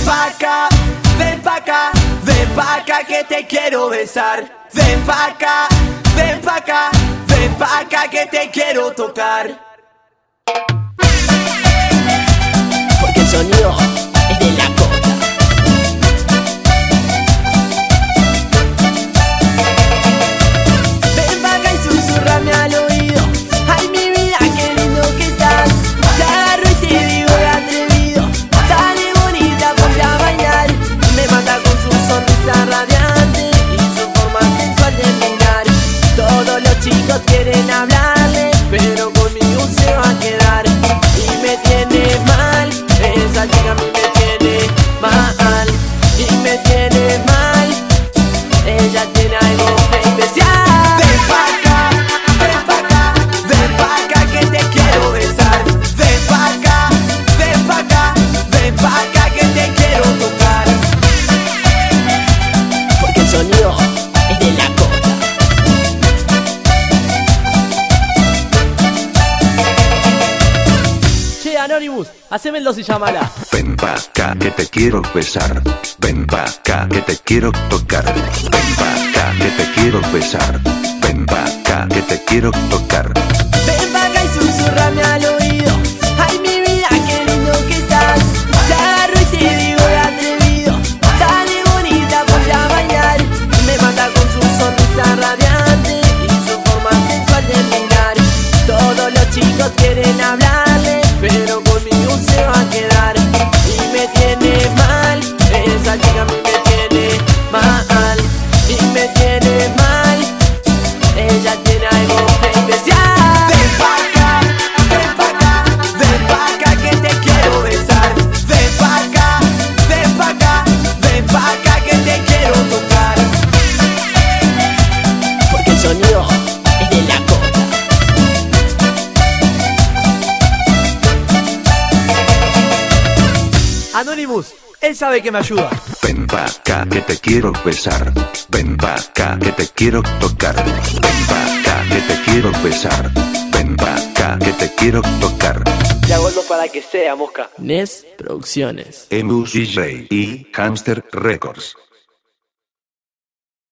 ven pa' acá que te quiero besar. Ven pa' acá, ven pa' acá, ven pa' acá que te quiero tocar. Porque el sonido es de la costa. Ven pa' acá y susurrame al oído. Ay, mi vida, qué lindo que estás. Te agarro y te digo de atrevido. Dale bonita, ponte a bailar. Me mata con su sonrisa radiante y su forma sensual de mirar. Todos los chicos quieren hablarle, pero conmigo se va a quedar. Y me tiene mal, esa chica a mí me tiene mal. Y me tiene mal, ella tiene algo especial. Ven pa' acá, ven pa' acá, ven pa' acá que te quiero besar. Ven pa' acá, ven pa' acá, ven pa' acá que te quiero tocar. Porque el sonido es de la costa. Che, Anonymous, haceme el 2 y llámala. Ven pa' acá que te quiero besar. Ven pa' acá que te quiero tocar. Ven pa' acá que te quiero besar. Ven pa' acá que te quiero tocar. Ven pa' acá y susurrame al oído. Ay, mi vida, qué lindo que estás. Te agarro y te digo de atrevido. Dale bonita, ponte a bailar. Me mata con su sonrisa radiante y su forma sensual de mirar. Todos los chicos quieren hablarle, pero conmigo se va a quedar. Y me tiene mal, esa chica a mí me tiene mal. Y me tiene mal, ella tiene algo especial. Ven pa' acá, ven pa' acá, ven pa' acá que te quiero besar. Ven pa' acá, ven pa' acá, ven pa' acá que te quiero tocar. Porque el sonido es de la costa. Anonymous, él sabe que me ayuda. Ven pa' acá que te quiero besar. Ven pa' acá que te quiero tocar. Ven pa' acá que te quiero besar. Ven pa' acá que te quiero tocar. Te hago algo para que sea, mosca. NES Producciones. Emus DJ y Hamster Records.